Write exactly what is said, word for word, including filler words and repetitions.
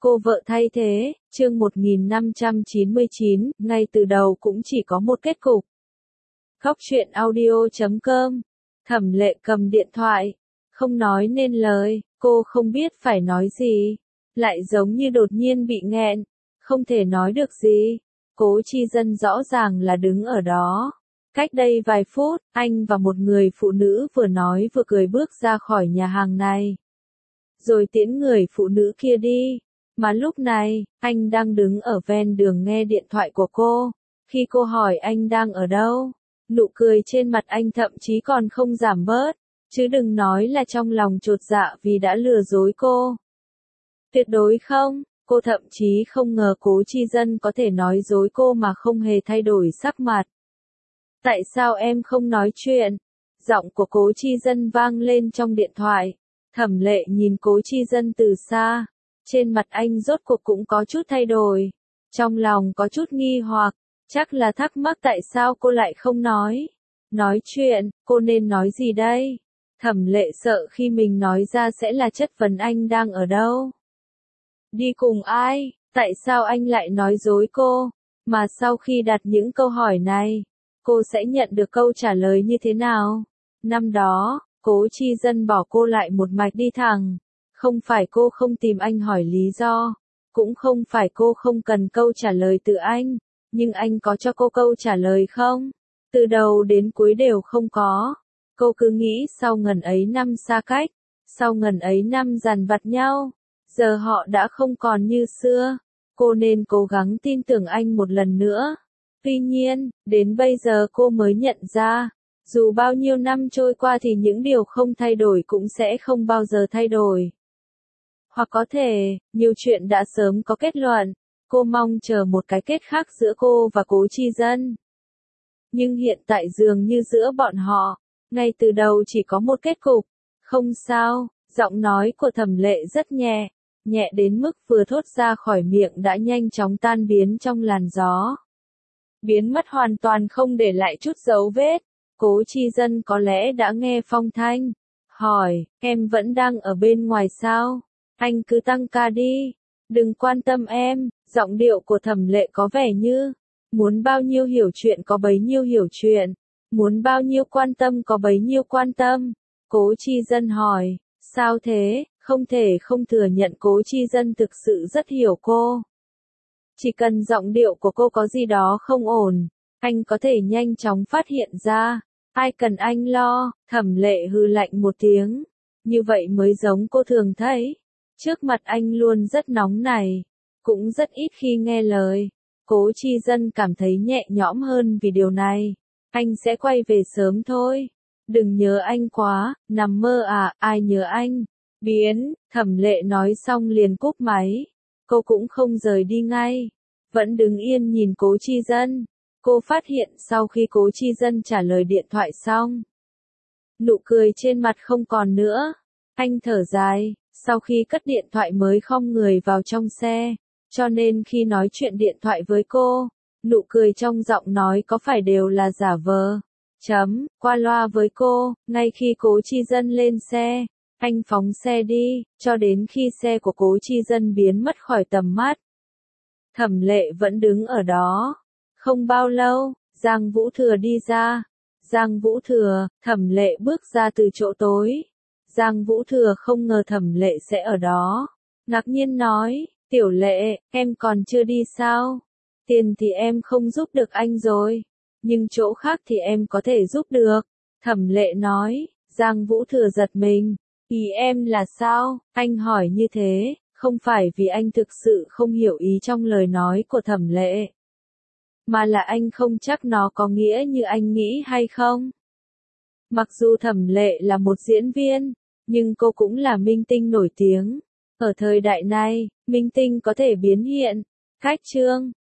Cô vợ thay thế, chương một nghìn năm trăm chín mươi chín, ngay từ đầu cũng chỉ có một kết cục. Khóc chuyện audio chấm com. Thẩm Lệ cầm điện thoại, không nói nên lời, cô không biết phải nói gì, lại giống như đột nhiên bị nghẹn, không thể nói được gì. Cố Chi Dân rõ ràng là đứng ở đó. Cách đây vài phút, anh và một người phụ nữ vừa nói vừa cười bước ra khỏi nhà hàng này. Rồi tiễn người phụ nữ kia đi. Mà lúc này, anh đang đứng ở ven đường nghe điện thoại của cô. Khi cô hỏi anh đang ở đâu, nụ cười trên mặt anh thậm chí còn không giảm bớt, chứ đừng nói là trong lòng chột dạ vì đã lừa dối cô. Tuyệt đối không, cô thậm chí không ngờ Cố Chi Dân có thể nói dối cô mà không hề thay đổi sắc mặt. Tại sao em không nói chuyện? Giọng của Cố Chi Dân vang lên trong điện thoại. Thẩm Lệ nhìn Cố Chi Dân từ xa. Trên mặt anh rốt cuộc cũng có chút thay đổi. Trong lòng có chút nghi hoặc, chắc là thắc mắc tại sao cô lại không nói. Nói chuyện, cô nên nói gì đây? Thẩm Lệ sợ khi mình nói ra sẽ là chất vấn anh đang ở đâu. Đi cùng ai? Tại sao anh lại nói dối cô? Mà sau khi đặt những câu hỏi này, cô sẽ nhận được câu trả lời như thế nào? Năm đó, Cố Chi Dân bỏ cô lại một mạch đi thẳng. Không phải cô không tìm anh hỏi lý do, cũng không phải cô không cần câu trả lời từ anh, nhưng anh có cho cô câu trả lời không? Từ đầu đến cuối đều không có. Cô cứ nghĩ sau ngần ấy năm xa cách, sau ngần ấy năm dằn vặt nhau, giờ họ đã không còn như xưa. Cô nên cố gắng tin tưởng anh một lần nữa. Tuy nhiên, đến bây giờ cô mới nhận ra, dù bao nhiêu năm trôi qua thì những điều không thay đổi cũng sẽ không bao giờ thay đổi. Hoặc có thể, nhiều chuyện đã sớm có kết luận, cô mong chờ một cái kết khác giữa cô và Cố Chi Dân. Nhưng hiện tại dường như giữa bọn họ, ngay từ đầu chỉ có một kết cục. Không sao, giọng nói của Thẩm Lệ rất nhẹ, nhẹ đến mức vừa thốt ra khỏi miệng đã nhanh chóng tan biến trong làn gió. Biến mất hoàn toàn không để lại chút dấu vết. Cố Chi Dân có lẽ đã nghe phong thanh, hỏi, em vẫn đang ở bên ngoài sao? Anh cứ tăng ca đi, đừng quan tâm em. Giọng điệu của Thẩm Lệ có vẻ như, muốn bao nhiêu hiểu chuyện có bấy nhiêu hiểu chuyện, muốn bao nhiêu quan tâm có bấy nhiêu quan tâm. Cố Chi Dân hỏi, sao thế? Không thể không thừa nhận Cố Chi Dân thực sự rất hiểu cô. Chỉ cần giọng điệu của cô có gì đó không ổn, anh có thể nhanh chóng phát hiện ra. Ai cần anh lo? Thẩm Lệ hừ lạnh một tiếng. Như vậy mới giống cô thường thấy. Trước mặt anh luôn rất nóng này, cũng rất ít khi nghe lời. Cố Chi Dân cảm thấy nhẹ nhõm hơn vì điều này. Anh sẽ quay về sớm thôi. Đừng nhớ anh quá, nằm mơ à, ai nhớ anh. Biến, Thẩm Lệ nói xong liền cúp máy. Cô cũng không rời đi ngay, vẫn đứng yên nhìn Cố Chi Dân. Cô phát hiện sau khi Cố Chi Dân trả lời điện thoại xong, nụ cười trên mặt không còn nữa. Anh thở dài, sau khi cất điện thoại mới khom người vào trong xe, cho nên khi nói chuyện điện thoại với cô, nụ cười trong giọng nói có phải đều là giả vờ. Chấm, qua loa với cô. Ngay khi Cố Chi Dân lên xe, anh phóng xe đi, cho đến khi xe của Cố Chi Dân biến mất khỏi tầm mắt. Thẩm Lệ vẫn đứng ở đó. Không bao lâu, Giang Vũ Thừa đi ra. Giang Vũ Thừa, Thẩm Lệ bước ra từ chỗ tối. Giang Vũ Thừa không ngờ Thẩm Lệ sẽ ở đó. Ngạc nhiên nói, Tiểu Lệ, em còn chưa đi sao? Tiền thì em không giúp được anh rồi, nhưng chỗ khác thì em có thể giúp được. Thẩm Lệ nói. Giang Vũ Thừa giật mình. Ý em là sao? Anh hỏi như thế, không phải vì anh thực sự không hiểu ý trong lời nói của Thẩm Lệ, mà là anh không chắc nó có nghĩa như anh nghĩ hay không. Mặc dù Thẩm Lệ là một diễn viên, nhưng cô cũng là minh tinh nổi tiếng. Ở thời đại này, minh tinh có thể biến hiện, khách trương,